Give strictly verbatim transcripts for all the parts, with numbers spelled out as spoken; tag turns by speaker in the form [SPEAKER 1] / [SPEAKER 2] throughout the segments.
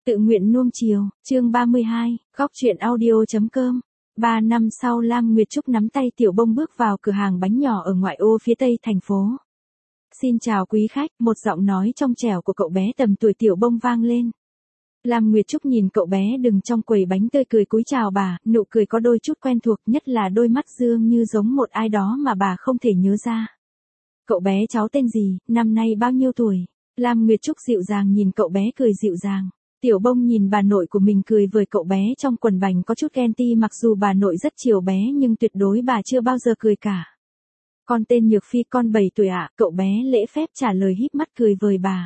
[SPEAKER 1] Tự nguyện nuông chiều, chương ba mươi hai, góc truyện audio.com. Ba năm sau Lam Nguyệt Trúc nắm tay Tiểu Bông bước vào cửa hàng bánh nhỏ ở ngoại ô phía tây thành phố. Xin chào quý khách, một giọng nói trong trẻo của cậu bé tầm tuổi Tiểu Bông vang lên. Lam Nguyệt Trúc nhìn cậu bé đứng trong quầy bánh tươi cười cúi chào bà, nụ cười có đôi chút quen thuộc, nhất là đôi mắt dương như giống một ai đó mà bà không thể nhớ ra. Cậu bé cháu tên gì, năm nay bao nhiêu tuổi? Lam Nguyệt Trúc dịu dàng nhìn cậu bé cười dịu dàng. Tiểu Bông nhìn bà nội của mình cười với cậu bé trong quần bành có chút ghen ti, mặc dù bà nội rất chiều bé nhưng tuyệt đối bà chưa bao giờ cười cả. Con tên Nhược Phi, con bảy tuổi ạ, cậu bé lễ phép trả lời híp mắt cười với bà.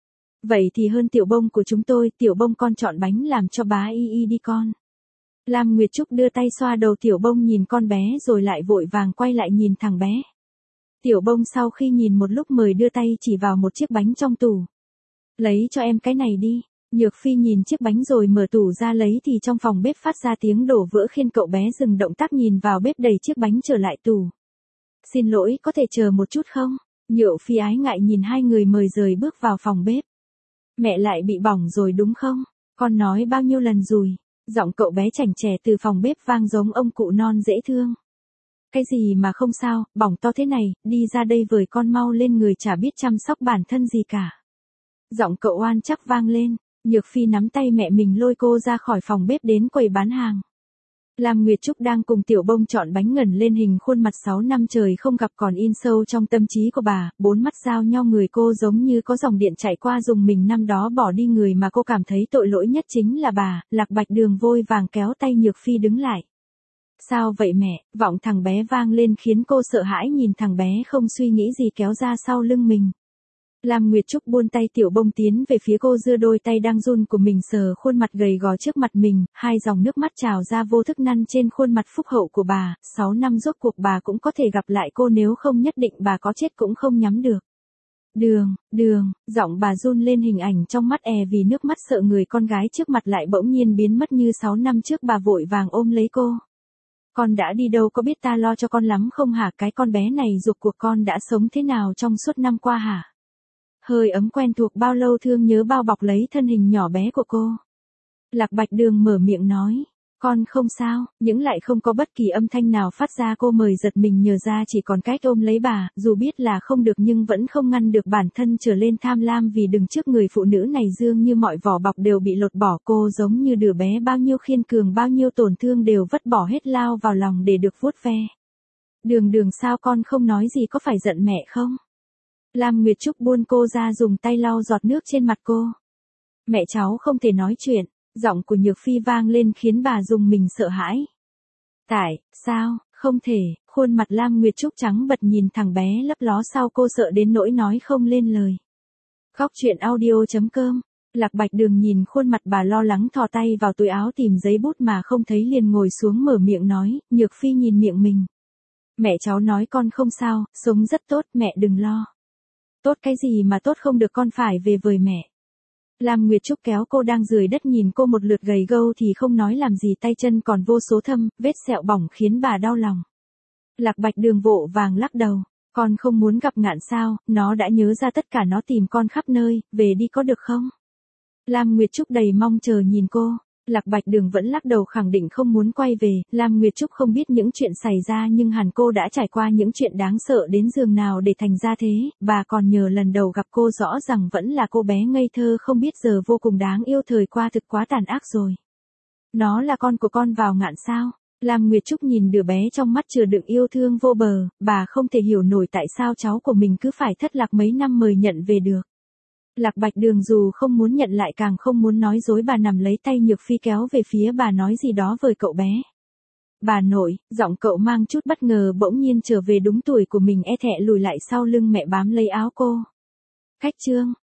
[SPEAKER 1] Vậy thì hơn Tiểu Bông của chúng tôi, Tiểu Bông con chọn bánh làm cho bá y y đi con. Lam Nguyệt Trúc đưa tay xoa đầu Tiểu Bông nhìn con bé rồi lại vội vàng quay lại nhìn thằng bé. Tiểu Bông sau khi nhìn một lúc mới đưa tay chỉ vào một chiếc bánh trong tủ. Lấy cho em cái này đi. Nhược Phi nhìn chiếc bánh rồi mở tủ ra lấy thì trong phòng bếp phát ra tiếng đổ vỡ khiến cậu bé dừng động tác nhìn vào bếp đẩy chiếc bánh trở lại tủ. Xin lỗi, có thể chờ một chút không? Nhược Phi ái ngại nhìn hai người mời rời bước vào phòng bếp. Mẹ lại bị bỏng rồi đúng không? Con nói bao nhiêu lần rồi? Giọng cậu bé chảnh chè từ phòng bếp vang giống ông cụ non dễ thương. Cái gì mà không sao, bỏng to thế này, đi ra đây với con mau lên, người chả biết chăm sóc bản thân gì cả. Giọng cậu oan chắc vang lên. Nhược Phi nắm tay mẹ mình lôi cô ra khỏi phòng bếp đến quầy bán hàng. Lam Nguyệt Trúc đang cùng Tiểu Bông chọn bánh ngẩn lên hình khuôn mặt sáu năm trời không gặp còn in sâu trong tâm trí của bà, bốn mắt giao nhau người cô giống như có dòng điện chạy qua dùng mình năm đó bỏ đi người mà cô cảm thấy tội lỗi nhất chính là bà. Lạc Bạch Đường vội vàng kéo tay Nhược Phi đứng lại. Sao vậy mẹ? Vọng thằng bé vang lên khiến cô sợ hãi nhìn thằng bé không suy nghĩ gì kéo ra sau lưng mình. Lam Nguyệt Trúc buôn tay Tiểu Bông tiến về phía cô, giơ đôi tay đang run của mình sờ khuôn mặt gầy gò trước mặt mình, hai dòng nước mắt trào ra vô thức năn trên khuôn mặt phúc hậu của bà, sáu năm rốt cuộc bà cũng có thể gặp lại cô, nếu không nhất định bà có chết cũng không nhắm được. Đường, đường, giọng bà run lên, hình ảnh trong mắt è vì nước mắt sợ người con gái trước mặt lại bỗng nhiên biến mất như sáu năm trước. Bà vội vàng ôm lấy cô. Con đã đi đâu, có biết ta lo cho con lắm không hả? Cái con bé này rốt cuộc con đã sống thế nào trong suốt năm qua hả? Hơi ấm quen thuộc bao lâu thương nhớ bao bọc lấy thân hình nhỏ bé của cô. Lạc Bạch Đường mở miệng nói, con không sao, nhưng lại không có bất kỳ âm thanh nào phát ra. Cô mời giật mình nhờ ra chỉ còn cách ôm lấy bà, dù biết là không được nhưng vẫn không ngăn được bản thân trở lên tham lam, vì đứng trước người phụ nữ này dường như mọi vỏ bọc đều bị lột bỏ. Cô giống như đứa bé bao nhiêu khiên cường bao nhiêu tổn thương đều vứt bỏ hết lao vào lòng để được vuốt ve. Đường đường sao con không nói gì, có phải giận mẹ không? Lam Nguyệt Trúc buôn cô ra dùng tay lau giọt nước trên mặt cô. Mẹ cháu không thể nói chuyện, giọng của Nhược Phi vang lên khiến bà dùng mình sợ hãi. Tại, sao, không thể, khuôn mặt Lam Nguyệt Trúc trắng bật nhìn thằng bé lấp ló sau cô sợ đến nỗi nói không lên lời. Góc truyện audio.com. Lạc Bạch Đường nhìn khuôn mặt bà lo lắng thò tay vào túi áo tìm giấy bút mà không thấy liền ngồi xuống mở miệng nói. Nhược Phi nhìn miệng mình. Mẹ cháu nói con không sao, sống rất tốt, mẹ đừng lo. Tốt cái gì mà tốt, không được, con phải về với mẹ. Lam Nguyệt Trúc kéo cô đang rười đất nhìn cô một lượt gầy gâu thì không nói làm gì, tay chân còn vô số thâm, vết sẹo bỏng khiến bà đau lòng. Lạc Bạch Đường vội vàng lắc đầu, con không muốn gặp Ngạn sao, nó đã nhớ ra tất cả, nó tìm con khắp nơi, về đi có được không? Lam Nguyệt Trúc đầy mong chờ nhìn cô. Lạc Bạch Đường vẫn lắc đầu khẳng định không muốn quay về. Lam Nguyệt Trúc không biết những chuyện xảy ra nhưng hẳn cô đã trải qua những chuyện đáng sợ đến giường nào để thành ra thế. Bà còn nhớ lần đầu gặp cô rõ ràng vẫn là cô bé ngây thơ không biết giờ vô cùng đáng yêu, thời qua thực quá tàn ác rồi. Nó là con của con vào Ngạn sao? Lam Nguyệt Trúc nhìn đứa bé trong mắt chứa đựng yêu thương vô bờ, bà không thể hiểu nổi tại sao cháu của mình cứ phải thất lạc mấy năm mới nhận về được. Lạc Bạch Đường dù không muốn nhận lại càng không muốn nói dối, bà nằm lấy tay Nhược Phi kéo về phía bà nói gì đó với cậu bé. Bà nội, giọng cậu mang chút bất ngờ, bỗng nhiên trở về đúng tuổi của mình, e thẹ lùi lại sau lưng mẹ bám lấy áo cô. Khách trương,